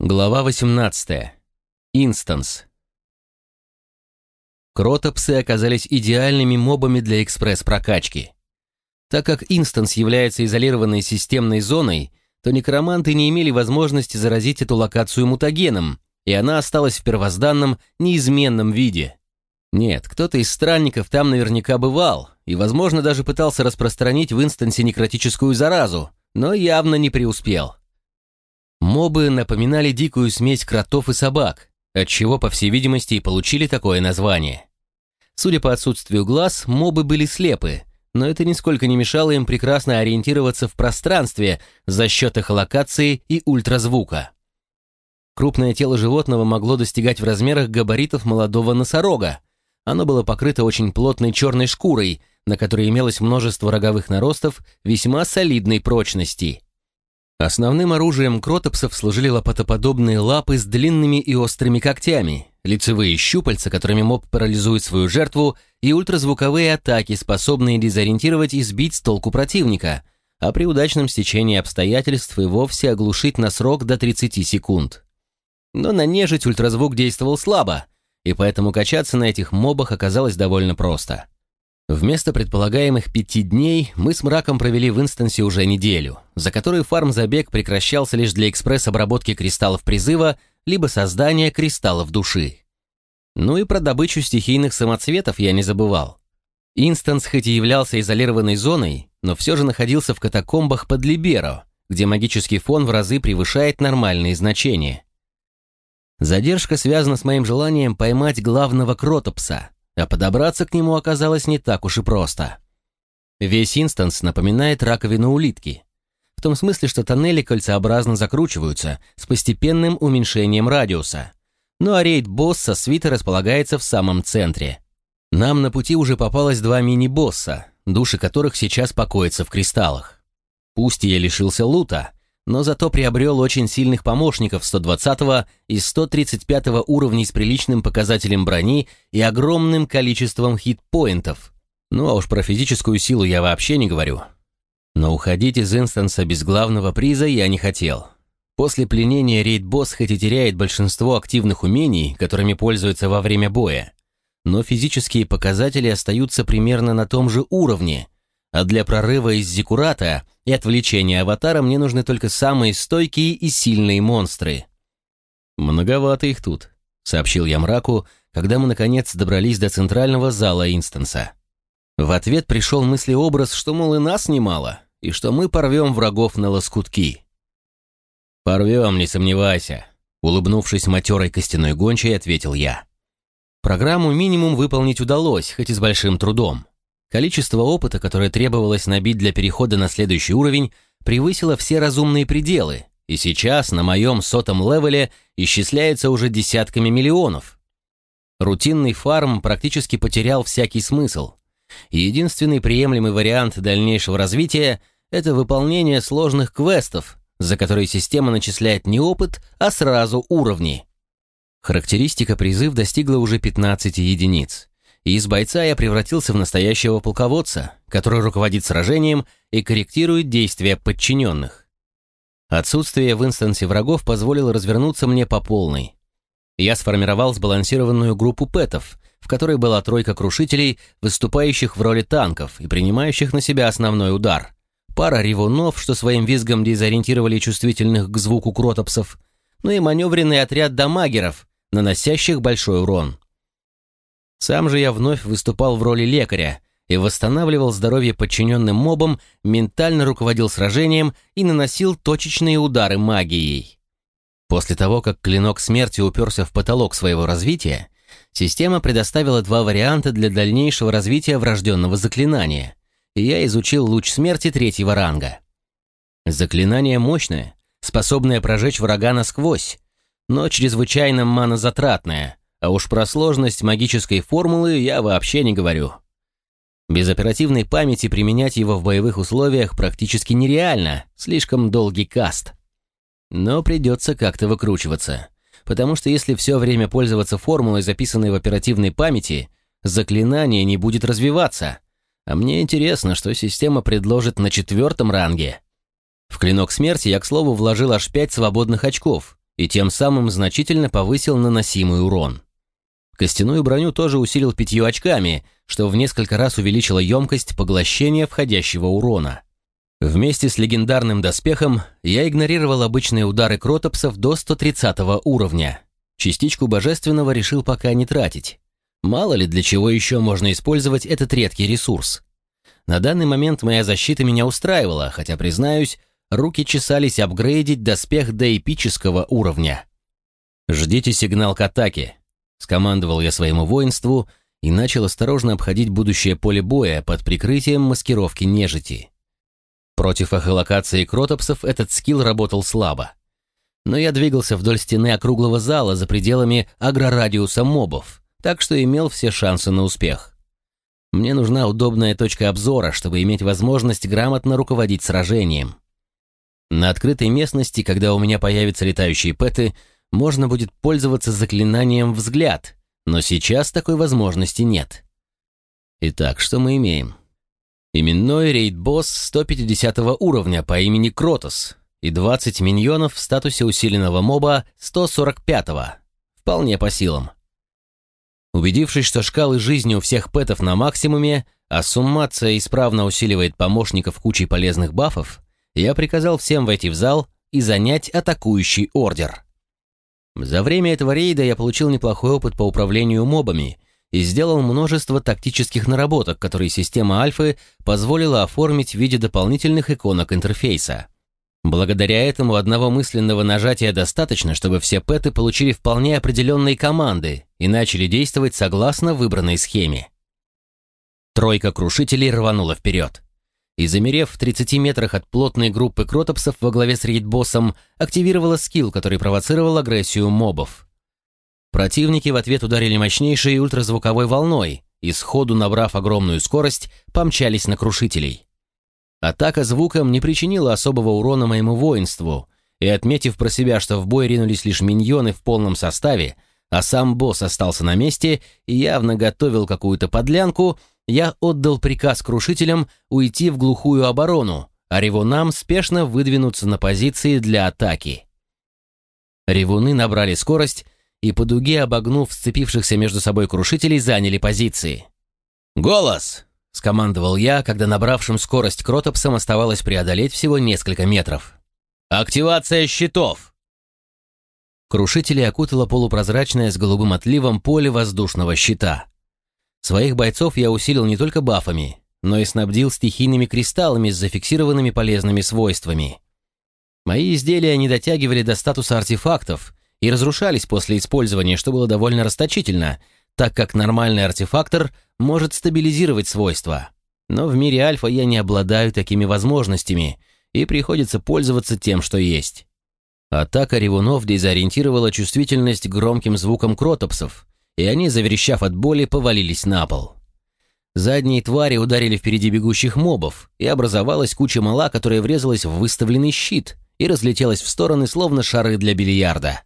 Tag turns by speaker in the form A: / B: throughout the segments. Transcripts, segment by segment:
A: Глава 18. Инстанс. Кротопсы оказались идеальными мобами для экспресс-прокачки. Так как Инстанс является изолированной системной зоной, то некроманты не имели возможности заразить эту локацию мутагеном, и она осталась в первозданном, неизменном виде. Нет, кто-то из странников там наверняка бывал, и, возможно, даже пытался распространить в Инстансе некротическую заразу, но явно не преуспел. Мобы напоминали дикую смесь кротов и собак, отчего, по всей видимости, и получили такое название. Судя по отсутствию глаз, мобы были слепы, но это нисколько не мешало им прекрасно ориентироваться в пространстве за счет эхолокации и ультразвука. Крупное тело животного могло достигать в размерах габаритов молодого носорога. Оно было покрыто очень плотной черной шкурой, на которой имелось множество роговых наростов весьма солидной прочности. Основным оружием кротопсов служили лопатоподобные лапы с длинными и острыми когтями, лицевые щупальца, которыми моб парализует свою жертву, и ультразвуковые атаки, способные дезориентировать и сбить с толку противника, а при удачном стечении обстоятельств и вовсе оглушить на срок до 30 секунд. Но на нежить ультразвук действовал слабо, и поэтому качаться на этих мобах оказалось довольно просто. Вместо предполагаемых 5 дней мы с Мраком провели в Инстансе уже неделю, за которой фарм-забег прекращался лишь для экспресс-обработки кристаллов призыва либо создания кристаллов души. Ну и про добычу стихийных самоцветов я не забывал. Инстанс хоть и являлся изолированной зоной, но все же находился в катакомбах под Либеро, где магический фон в разы превышает нормальные значения. Задержка связана с моим желанием поймать главного кротопса, а подобраться к нему оказалось не так уж и просто. Весь Инстанс напоминает раковину улитки. В том смысле, что тоннели кольцеобразно закручиваются с постепенным уменьшением радиуса. Ну а рейд-босса свита располагается в самом центре. Нам на пути уже попалось 2 мини-босса, души которых сейчас покоятся в кристаллах. Пусть я лишился лута, но зато приобрел очень сильных помощников 120 и 135 уровней с приличным показателем брони и огромным количеством хитпоинтов. Ну а уж про физическую силу я вообще не говорю. Но уходить из Инстанса без главного приза я не хотел. После пленения рейд-босс хоть и теряет большинство активных умений, которыми пользуется во время боя, но физические показатели остаются примерно на том же уровне, а для прорыва из Зиккурата и отвлечения аватара мне нужны только самые стойкие и сильные монстры. «Многовато их тут», — сообщил я Мраку, когда мы, наконец, добрались до центрального зала Инстанса. В ответ пришел мыслеобраз, что, мол, и нас немало, и что мы порвем врагов на лоскутки. «Порвем, не сомневайся», — улыбнувшись матерой костяной гончей, ответил я. Программу минимум выполнить удалось, хоть и с большим трудом. Количество опыта, которое требовалось набить для перехода на следующий уровень, превысило все разумные пределы, и сейчас на моем 100-м левеле исчисляется уже десятками миллионов. Рутинный фарм практически потерял всякий смысл, и единственный приемлемый вариант дальнейшего развития – это выполнение сложных квестов, за которые система начисляет не опыт, а сразу уровни. Характеристика призыв достигла уже 15 единиц. И из бойца я превратился в настоящего полководца, который руководит сражением и корректирует действия подчиненных. Отсутствие в Инстансе врагов позволило развернуться мне по полной. Я сформировал сбалансированную группу пэтов, в которой была тройка крушителей, выступающих в роли танков и принимающих на себя основной удар, пара ревунов, что своим визгом дезориентировали чувствительных к звуку кротопсов, ну и маневренный отряд дамагеров, наносящих большой урон. Сам же я вновь выступал в роли лекаря и восстанавливал здоровье подчиненным мобам, ментально руководил сражением и наносил точечные удары магией. После того, как клинок смерти уперся в потолок своего развития, система предоставила 2 варианта для дальнейшего развития врожденного заклинания, и я изучил луч смерти 3-го ранга. Заклинание мощное, способное прожечь врага насквозь, но чрезвычайно манозатратное. А уж про сложность магической формулы я вообще не говорю. Без оперативной памяти применять его в боевых условиях практически нереально, слишком долгий каст. Но придется как-то выкручиваться, потому что если все время пользоваться формулой, записанной в оперативной памяти, заклинание не будет развиваться, а мне интересно, что система предложит на 4-м ранге. В клинок смерти я, к слову, вложил аж 5 свободных очков, и тем самым значительно повысил наносимый урон. Костяную броню тоже усилил 5 очками, что в несколько раз увеличило емкость поглощения входящего урона. Вместе с легендарным доспехом я игнорировал обычные удары кротопсов до 130 уровня. Частичку божественного решил пока не тратить. Мало ли для чего еще можно использовать этот редкий ресурс. На данный момент моя защита меня устраивала, хотя, признаюсь, руки чесались апгрейдить доспех до эпического уровня. «Ждите сигнал к атаке», — скомандовал я своему воинству и начал осторожно обходить будущее поле боя под прикрытием маскировки нежити. Против эхолокации кротопсов этот скилл работал слабо. Но я двигался вдоль стены округлого зала за пределами агрорадиуса мобов, так что имел все шансы на успех. Мне нужна удобная точка обзора, чтобы иметь возможность грамотно руководить сражением. На открытой местности, когда у меня появятся летающие пэты, можно будет пользоваться заклинанием «Взгляд», но сейчас такой возможности нет. Итак, что мы имеем? Именной рейд-босс 150 уровня по имени Кротос и 20 миньонов в статусе усиленного моба 145-го. Вполне по силам. Убедившись, что шкалы жизни у всех пэтов на максимуме, а суммация исправно усиливает помощников кучей полезных бафов, я приказал всем войти в зал и занять атакующий ордер. За время этого рейда я получил неплохой опыт по управлению мобами и сделал множество тактических наработок, которые система Альфы позволила оформить в виде дополнительных иконок интерфейса. Благодаря этому одного мысленного нажатия достаточно, чтобы все пэты получили вполне определенные команды и начали действовать согласно выбранной схеме. Тройка крушителей рванула вперед. И, замерев в 30 метрах от плотной группы кротопсов во главе с рейд-боссом, активировала скилл, который провоцировал агрессию мобов. Противники в ответ ударили мощнейшей ультразвуковой волной и, сходу набрав огромную скорость, помчались на крушителей. Атака звуком не причинила особого урона моему воинству, и, отметив про себя, что в бой ринулись лишь миньоны в полном составе, а сам босс остался на месте и явно готовил какую-то подлянку, я отдал приказ крушителям уйти в глухую оборону, а ревунам спешно выдвинуться на позиции для атаки. Ревуны набрали скорость и по дуге, обогнув сцепившихся между собой крушителей, заняли позиции. «Голос!» — скомандовал я, когда набравшим скорость кротопсам оставалось преодолеть всего несколько метров. «Активация щитов!» Крушители окутало полупрозрачное с голубым отливом поле воздушного щита. Своих бойцов я усилил не только бафами, но и снабдил стихийными кристаллами с зафиксированными полезными свойствами. Мои изделия не дотягивали до статуса артефактов и разрушались после использования, что было довольно расточительно, так как нормальный артефактор может стабилизировать свойства. Но в мире альфа я не обладаю такими возможностями, и приходится пользоваться тем, что есть. Атака ревунов дезориентировала чувствительность к громким звукам кротопсов, и они, заверещав от боли, повалились на пол. Задние твари ударили впереди бегущих мобов, и образовалась куча мала, которая врезалась в выставленный щит и разлетелась в стороны, словно шары для бильярда.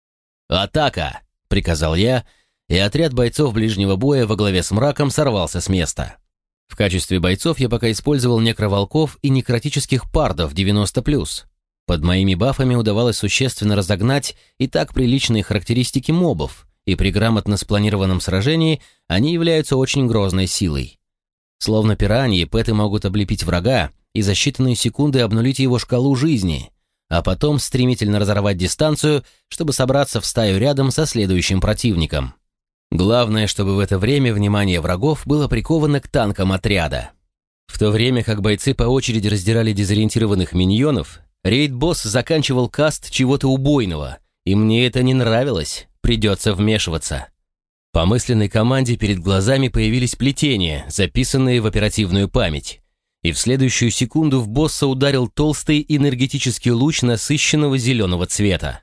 A: «Атака!» — приказал я, и отряд бойцов ближнего боя во главе с мраком сорвался с места. В качестве бойцов я пока использовал некроволков и некротических пардов 90+. Под моими бафами удавалось существенно разогнать и так приличные характеристики мобов, и при грамотно спланированном сражении они являются очень грозной силой. Словно пираньи, пэты могут облепить врага и за считанные секунды обнулить его шкалу жизни, а потом стремительно разорвать дистанцию, чтобы собраться в стаю рядом со следующим противником. Главное, чтобы в это время внимание врагов было приковано к танкам отряда. В то время как бойцы по очереди раздирали дезориентированных миньонов, рейд-босс заканчивал каст чего-то убойного, и мне это не нравилось, придется вмешиваться. По мысленной команде перед глазами появились плетения, записанные в оперативную память, и в следующую секунду в босса ударил толстый энергетический луч насыщенного зеленого цвета.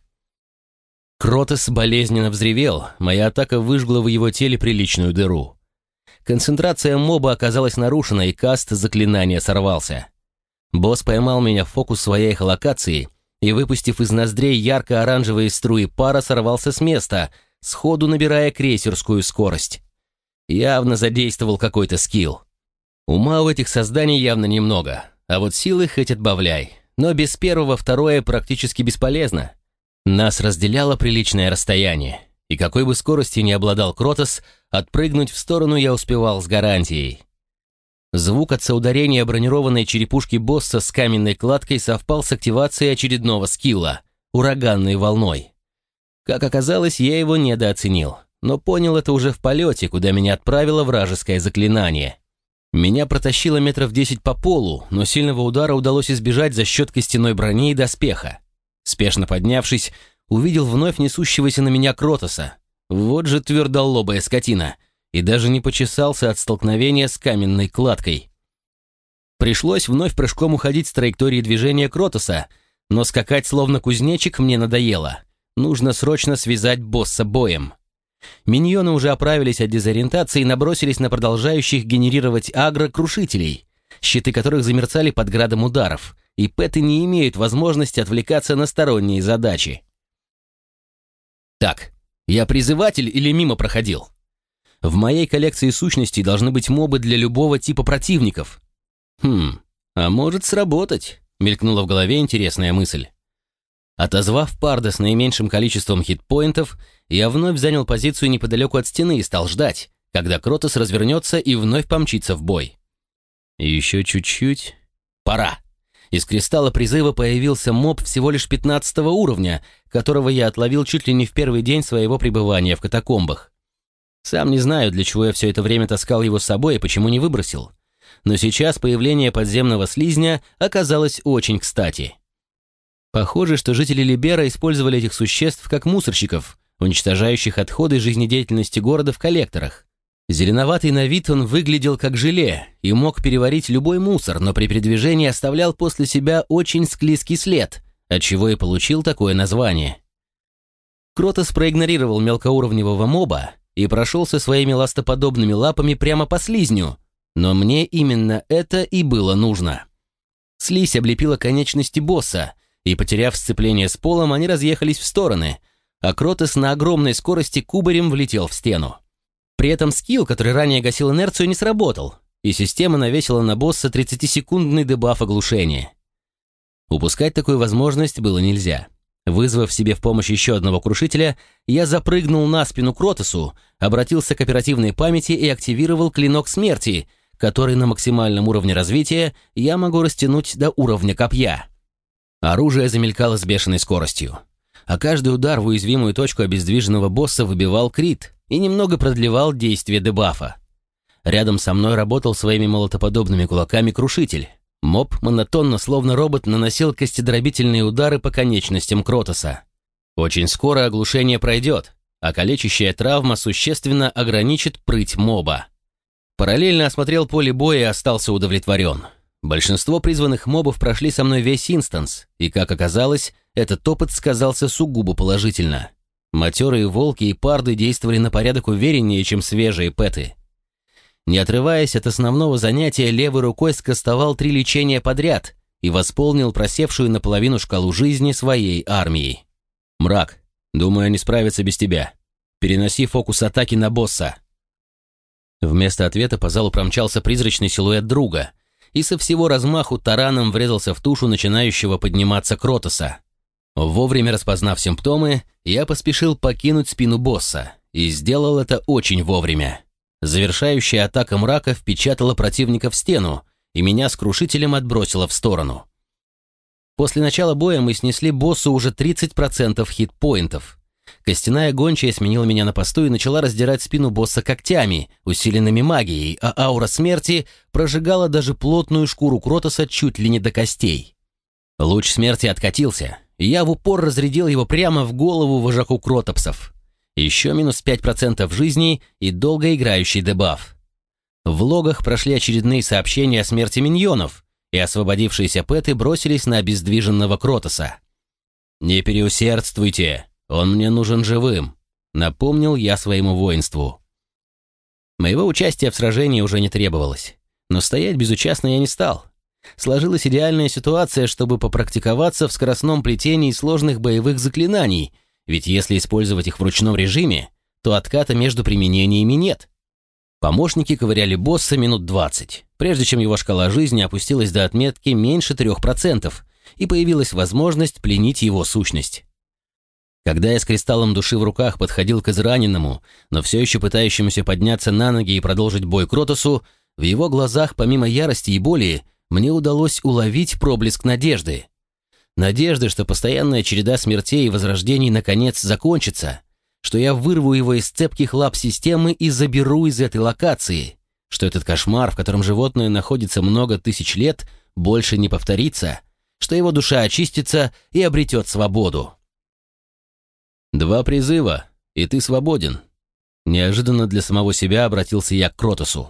A: Кротос болезненно взревел, моя атака выжгла в его теле приличную дыру. Концентрация моба оказалась нарушена, и каст заклинания сорвался. Босс поймал меня в фокус своей эхолокации и, выпустив из ноздрей ярко-оранжевые струи пара, сорвался с места, сходу набирая крейсерскую скорость. Явно задействовал какой-то скилл. Ума у этих созданий явно немного, а вот силы хоть отбавляй, но без первого второе практически бесполезно. Нас разделяло приличное расстояние, и какой бы скоростью ни обладал Кротос, отпрыгнуть в сторону я успевал с гарантией. Звук от соударения бронированной черепушки босса с каменной кладкой совпал с активацией очередного скилла — ураганной волной. Как оказалось, я его недооценил, но понял это уже в полете, куда меня отправило вражеское заклинание. Меня протащило метров 10 по полу, но сильного удара удалось избежать за счет костяной брони и доспеха. Спешно поднявшись, увидел вновь несущегося на меня Кротоса. Вот же твердолобая скотина. И даже не почесался от столкновения с каменной кладкой. Пришлось вновь прыжком уходить с траектории движения Кротоса, но скакать словно кузнечик мне надоело. Нужно срочно связать босса боем. Миньоны уже оправились от дезориентации и набросились на продолжающих генерировать агро-крушителей, щиты которых замерцали под градом ударов, и пэты не имеют возможности отвлекаться на сторонние задачи. Так, я призыватель или мимо проходил? В моей коллекции сущностей должны быть мобы для любого типа противников. А может сработать, мелькнула в голове интересная мысль. Отозвав Парда с наименьшим количеством хитпоинтов, я вновь занял позицию неподалеку от стены и стал ждать, когда Кротос развернется и вновь помчится в бой. Еще чуть-чуть. Пора. Из кристалла призыва появился моб всего лишь 15 уровня, которого я отловил чуть ли не в первый день своего пребывания в катакомбах. Сам не знаю, для чего я все это время таскал его с собой и почему не выбросил. Но сейчас появление подземного слизня оказалось очень кстати. Похоже, что жители Либера использовали этих существ как мусорщиков, уничтожающих отходы жизнедеятельности города в коллекторах. Зеленоватый на вид он выглядел как желе и мог переварить любой мусор, но при передвижении оставлял после себя очень склизкий след, отчего и получил такое название. Кротос проигнорировал мелкоуровневого моба и прошелся своими ластоподобными лапами прямо по слизню, но мне именно это и было нужно. Слизь облепила конечности босса, и, потеряв сцепление с полом, они разъехались в стороны, а Кротос на огромной скорости кубарем влетел в стену. При этом скилл, который ранее гасил инерцию, не сработал, и система навесила на босса 30-секундный дебаф оглушения. Упускать такую возможность было нельзя. Вызвав себе в помощь еще одного крушителя, я запрыгнул на спину Кротосу, обратился к оперативной памяти и активировал клинок смерти, который на максимальном уровне развития я могу растянуть до уровня копья. Оружие замелькало с бешеной скоростью, а каждый удар в уязвимую точку обездвиженного босса выбивал крит и немного продлевал действие дебафа. Рядом со мной работал своими молотоподобными кулаками крушитель. Моб монотонно, словно робот, наносил костедробительные удары по конечностям Кротоса. Очень скоро оглушение пройдет, а калечащая травма существенно ограничит прыть моба. Параллельно осмотрел поле боя и остался удовлетворен. Большинство призванных мобов прошли со мной весь инстанс, и, как оказалось, этот опыт сказался сугубо положительно. Матерые волки и парды действовали на порядок увереннее, чем свежие пэты. Не отрываясь от основного занятия, левой рукой скостовал 3 лечения подряд и восполнил просевшую наполовину шкалу жизни своей армией. «Мрак, думаю, они справятся без тебя. Переноси фокус атаки на босса». Вместо ответа по залу промчался призрачный силуэт друга и со всего размаху тараном врезался в тушу начинающего подниматься Кротоса. Вовремя распознав симптомы, я поспешил покинуть спину босса и сделал это очень вовремя. Завершающая атака мрака впечатала противника в стену, и меня с крушителем отбросило в сторону. После начала боя мы снесли боссу уже 30% хитпоинтов. Костяная гончая сменила меня на посту и начала раздирать спину босса когтями, усиленными магией, а аура смерти прожигала даже плотную шкуру Кротоса чуть ли не до костей. Луч смерти откатился, и я в упор разрядил его прямо в голову вожаку кротопсов. Еще минус 5% жизни и долгоиграющий дебаф. В логах прошли очередные сообщения о смерти миньонов, и освободившиеся пэты бросились на обездвиженного Кротоса. «Не переусердствуйте, он мне нужен живым», — напомнил я своему воинству. Моего участия в сражении уже не требовалось, но стоять безучастно я не стал. Сложилась идеальная ситуация, чтобы попрактиковаться в скоростном плетении сложных боевых заклинаний, ведь если использовать их в ручном режиме, то отката между применениями нет. Помощники ковыряли босса минут 20, прежде чем его шкала жизни опустилась до отметки меньше 3%, и появилась возможность пленить его сущность. Когда я с кристаллом души в руках подходил к израненному, но все еще пытающемуся подняться на ноги и продолжить бой Кротосу, в его глазах, помимо ярости и боли, мне удалось уловить проблеск надежды. Надежды, что постоянная череда смертей и возрождений наконец закончится, что я вырву его из цепких лап системы и заберу из этой локации, что этот кошмар, в котором животное находится много тысяч лет, больше не повторится, что его душа очистится и обретет свободу. 2 призыва, и ты свободен. Неожиданно для самого себя обратился я к Кротосу.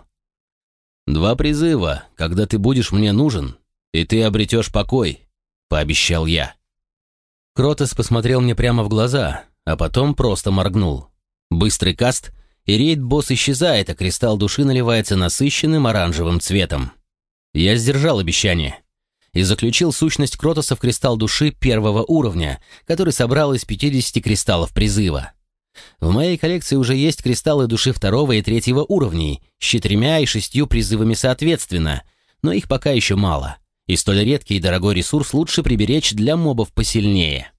A: 2 призыва, когда ты будешь мне нужен, и ты обретешь покой, пообещал я. Кротос посмотрел мне прямо в глаза, а потом просто моргнул. Быстрый каст, и рейд-босс исчезает, а кристалл души наливается насыщенным оранжевым цветом. Я сдержал обещание и заключил сущность Кротоса в кристалл души 1-го уровня, который собрал из 50 кристаллов призыва. В моей коллекции уже есть кристаллы души 2-го и 3-го уровней с 4 и 6 призывами соответственно, но их пока еще мало, и столь редкий и дорогой ресурс лучше приберечь для мобов посильнее.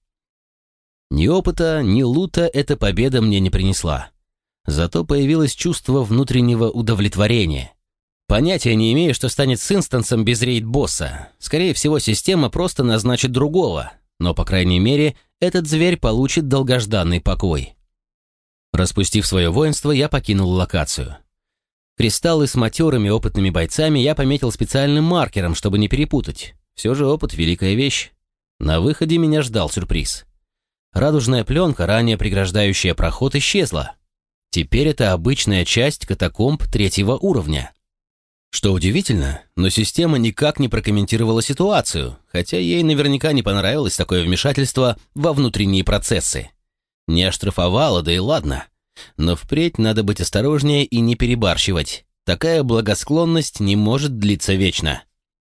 A: Ни опыта, ни лута эта победа мне не принесла. Зато появилось чувство внутреннего удовлетворения. Понятия не имею, что станет с инстансом без рейд-босса. Скорее всего, система просто назначит другого, но, по крайней мере, этот зверь получит долгожданный покой. Распустив свое воинство, я покинул локацию. Кристаллы с матерыми опытными бойцами я пометил специальным маркером, чтобы не перепутать. Все же опыт — великая вещь. На выходе меня ждал сюрприз. Радужная пленка, ранее преграждающая проход, исчезла. Теперь это обычная часть катакомб 3-го уровня. Что удивительно, но система никак не прокомментировала ситуацию, хотя ей наверняка не понравилось такое вмешательство во внутренние процессы. Не оштрафовала, да и ладно. Но впредь надо быть осторожнее и не перебарщивать. Такая благосклонность не может длиться вечно.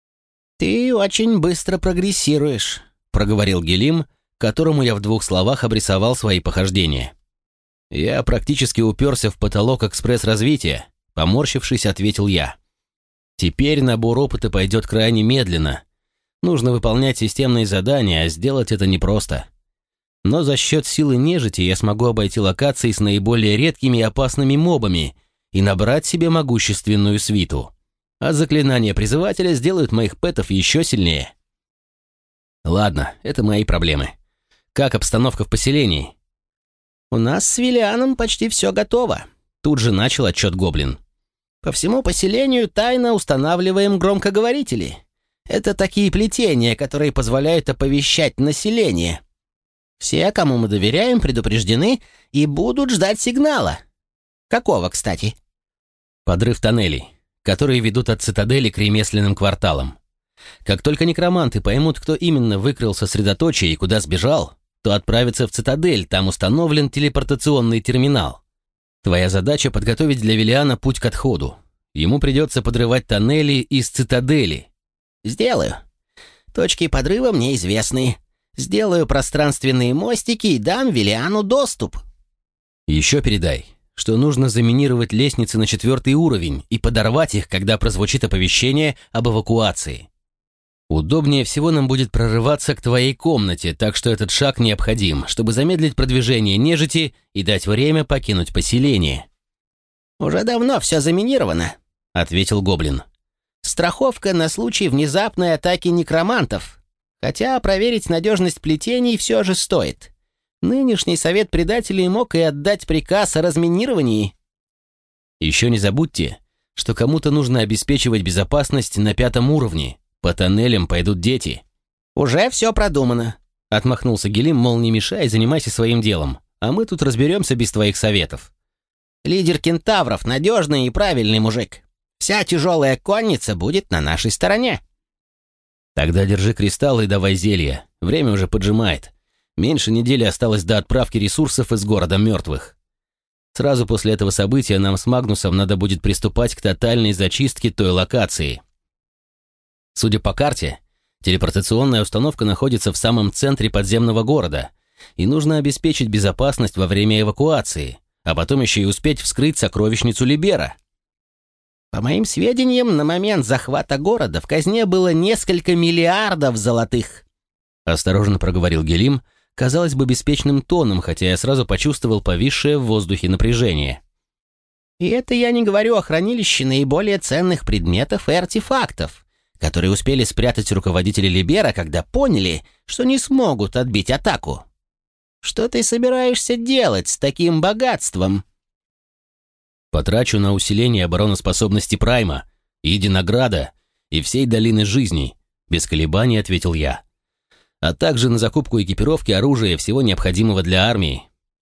A: «Ты очень быстро прогрессируешь», — проговорил Гелим, которому я в 2 словах обрисовал свои похождения. «Я практически уперся в потолок экспресс-развития», — поморщившись, ответил я. «Теперь набор опыта пойдет крайне медленно. Нужно выполнять системные задания, а сделать это непросто. Но за счет силы нежити я смогу обойти локации с наиболее редкими и опасными мобами и набрать себе могущественную свиту. А заклинания призывателя сделают моих пэтов еще сильнее». «Ладно, это мои проблемы. Как обстановка в поселении?» «У нас с Виллианом почти все готово», — тут же начал отчет Гоблин. «По всему поселению тайно устанавливаем громкоговорители. Это такие плетения, которые позволяют оповещать население. Все, кому мы доверяем, предупреждены и будут ждать сигнала. Какого, кстати?» «Подрыв тоннелей, которые ведут от цитадели к ремесленным кварталам. Как только некроманты поймут, кто именно выкрыл сосредоточие и куда сбежал, то отправятся в цитадель, там установлен телепортационный терминал. Твоя задача — подготовить для Виллиана путь к отходу. Ему придется подрывать тоннели из цитадели». «Сделаю. Точки подрыва мне известны. Сделаю пространственные мостики и дам Виллиану доступ». «Еще передай, что нужно заминировать лестницы на 4-й уровень и подорвать их, когда прозвучит оповещение об эвакуации. Удобнее всего нам будет прорываться к твоей комнате, так что этот шаг необходим, чтобы замедлить продвижение нежити и дать время покинуть поселение». «Уже давно все заминировано», — ответил Гоблин. «Страховка на случай внезапной атаки некромантов. Хотя проверить надежность плетений все же стоит. Нынешний совет предателей мог и отдать приказ о разминировании». «Еще не забудьте, что кому-то нужно обеспечивать безопасность на 5-м уровне. По тоннелям пойдут дети». «Уже все продумано», — отмахнулся Гелим, мол, не мешай, занимайся своим делом, а мы тут разберемся без твоих советов. «Лидер кентавров — надежный и правильный мужик. Вся тяжелая конница будет на нашей стороне». «Тогда держи кристаллы и давай зелья. Время уже поджимает. Меньше недели осталось до отправки ресурсов из города мертвых. Сразу после этого события нам с Магнусом надо будет приступать к тотальной зачистке той локации. Судя по карте, телепортационная установка находится в самом центре подземного города, и нужно обеспечить безопасность во время эвакуации, а потом еще и успеть вскрыть сокровищницу Либера». «По моим сведениям, на момент захвата города в казне было несколько миллиардов золотых», — осторожно проговорил Гелим, казалось бы, беспечным тоном, хотя я сразу почувствовал повисшее в воздухе напряжение. «И это я не говорю о хранилище наиболее ценных предметов и артефактов, которые успели спрятать руководители Либера, когда поняли, что не смогут отбить атаку. Что ты собираешься делать с таким богатством?»
B: «Потрачу на усиление обороноспособности Прайма, Единограда и всей долины жизней», — без колебаний ответил я. «А также на закупку экипировки, оружия и всего необходимого для армии».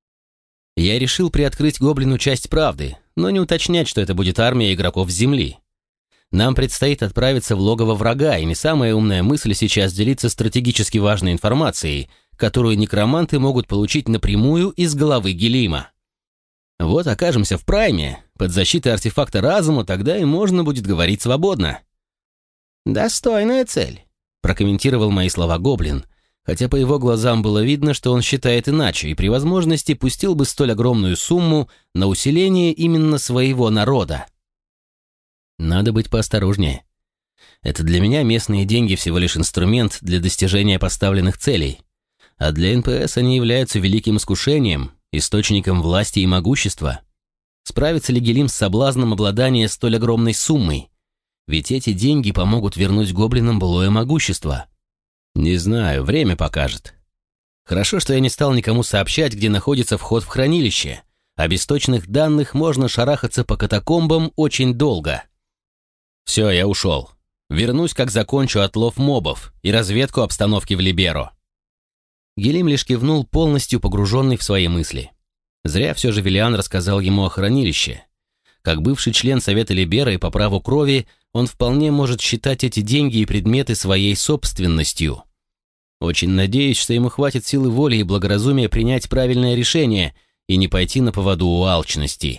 B: Я решил приоткрыть гоблину часть правды, но не уточнять, что это будет армия игроков с Земли. Нам предстоит отправиться в логово врага, и не самая умная мысль сейчас делиться стратегически важной информацией, которую некроманты могут получить напрямую из головы Гелима. Вот окажемся в Прайме, под защитой артефакта разума, тогда и можно будет говорить свободно.
A: «Достойная цель», — прокомментировал мои слова гоблин, хотя по его глазам было видно, что он считает иначе и при возможности пустил бы столь огромную сумму на усиление именно своего народа. Надо быть поосторожнее. Это для меня местные деньги всего лишь инструмент для достижения поставленных целей, а для НПС они являются великим искушением, источником власти и могущества. Справится ли Гелим с соблазном обладания столь огромной суммой? Ведь эти деньги помогут вернуть гоблинам былое могущество. Не знаю, время покажет. Хорошо, что я не стал никому сообщать, где находится вход в хранилище, а без точных данных можно шарахаться по катакомбам очень долго. Все, я ушел. Вернусь, как закончу отлов мобов и разведку обстановки в Либеро. Гелим лишь кивнул, полностью погруженный в свои мысли. Зря все же Виллиан рассказал ему о хранилище. Как бывший член Совета Либера и по праву крови, он вполне может считать эти деньги и предметы своей собственностью. Очень надеюсь, что ему хватит силы воли и благоразумия принять правильное решение и не пойти на поводу у алчности.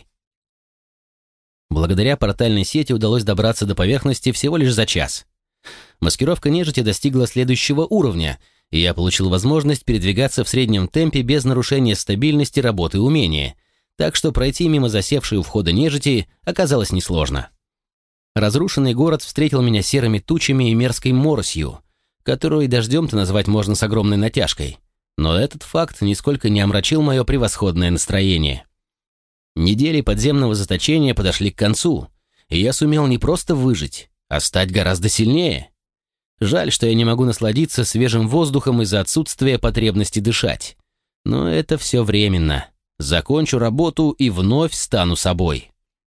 A: Благодаря портальной сети удалось добраться до поверхности всего лишь за час. Маскировка нежити достигла следующего уровня, и я получил возможность передвигаться в среднем темпе без нарушения стабильности работы умения, так что пройти мимо засевшей у входа нежити оказалось несложно. Разрушенный город встретил меня серыми тучами и мерзкой моросью, которую и дождем-то назвать можно с огромной натяжкой, но этот факт нисколько не омрачил мое превосходное настроение. Недели подземного заточения подошли к концу, и я сумел не просто выжить, а стать гораздо сильнее. Жаль, что я не могу насладиться свежим воздухом из-за отсутствия потребности дышать. Но это все временно. Закончу работу и вновь стану собой.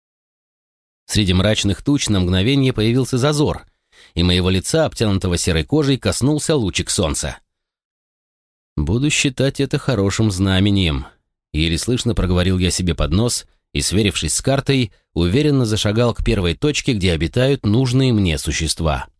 A: Среди мрачных туч на мгновение появился зазор, и моего лица, обтянутого серой кожей, коснулся лучик солнца. Буду считать это хорошим знаменем. Еле слышно проговорил я себе под нос и, сверившись с картой, уверенно зашагал к первой точке, где обитают нужные мне существа.